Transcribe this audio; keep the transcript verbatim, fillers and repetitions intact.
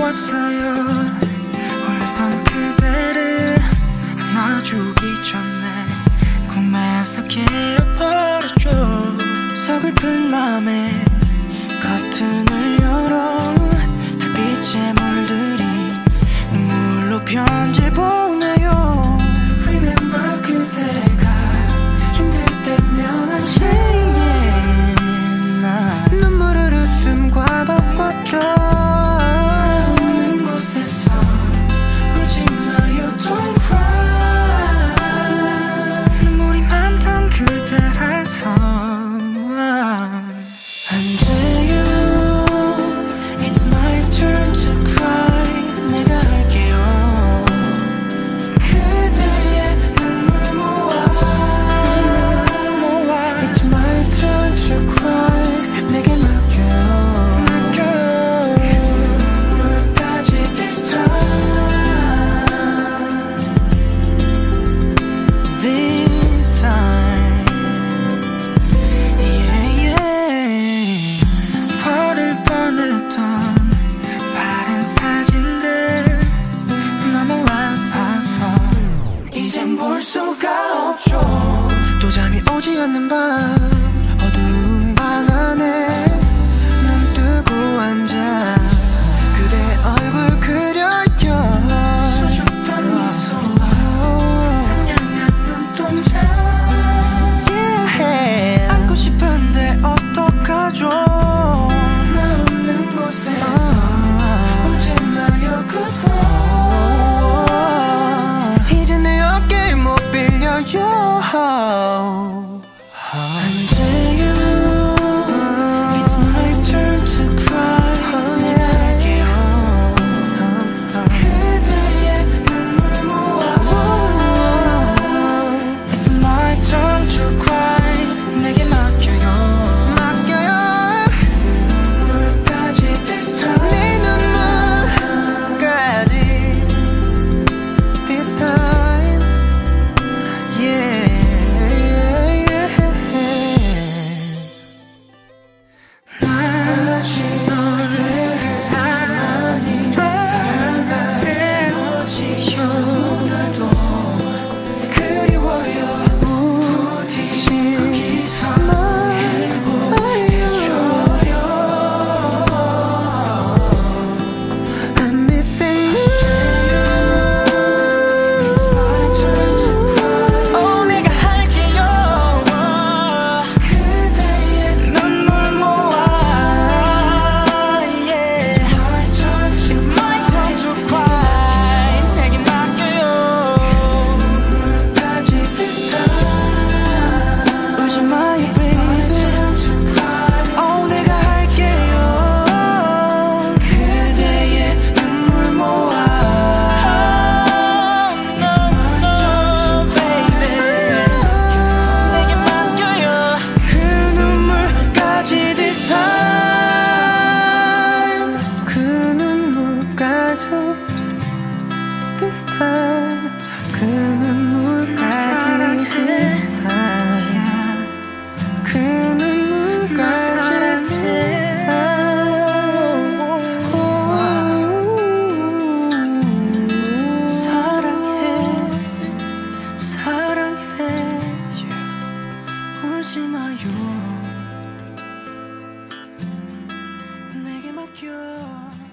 보았어요. 울던 그대를 안아주기 전에 꿈에서 깨어버렸죠. 서글픈 맘에 커튼을 열어 달빛에 물들인 눈물로 편지 보내요. Remember 그대가 힘들 때면 한시에 나 눈물을 웃음과 바꿨죠. 없는 곳에서 울지 마요 don't cry. 눈물이 많던 그대라서 안 돼요. It's my turn to cry. 내가 할게요. 그대의 눈물 모아 It's my turn to cry. 내게 맡겨요. 눈물까지 this time. This time. Yeah, yeah. 버릴 뻔했던 바른 사진들 너무 아파서 이젠 볼 수가 없죠. 또 잠이 오지 않는 밤 어두운 방 안에 눈 뜨고 앉아 그대 얼굴 그려요. 수줍던 미소와 상냥한 눈동자. Yeah. 안고 싶은데 어떡하죠. 나 없는 곳에서 울지 마요 goodbye. 이제 내 어깨를 못 빌려요. 안 돼요. It's my turn to cry. 내가 할게요. 그대의 눈물 모아 It's my turn to cry. 내게 맡겨요. 맡겨요. 눈물까지 this time. 네 눈물까지 this time. Yeah, yeah. 나 아직 너를 사랑하니 사랑하게 어지요. 오늘도 그리워요. 부디 거기서 행복해져요. I'm missing you. It's my turn to cry. 오 내가 할게요. 그대의 눈물 모아 Yeah. It's my turn to cry. 내게 맡겨요. 눈물까지 this time. 울지 마요 baby. 오 내가 할게요. 그대의 눈물 모아 No no baby. 내게 맡겨요. 그 눈물까지 this time. 그 눈물까지 this time. 그 눈물까지 this time. 그 눈물까지 this time. 사랑해 사랑해 울지 마요. 내게 맡겨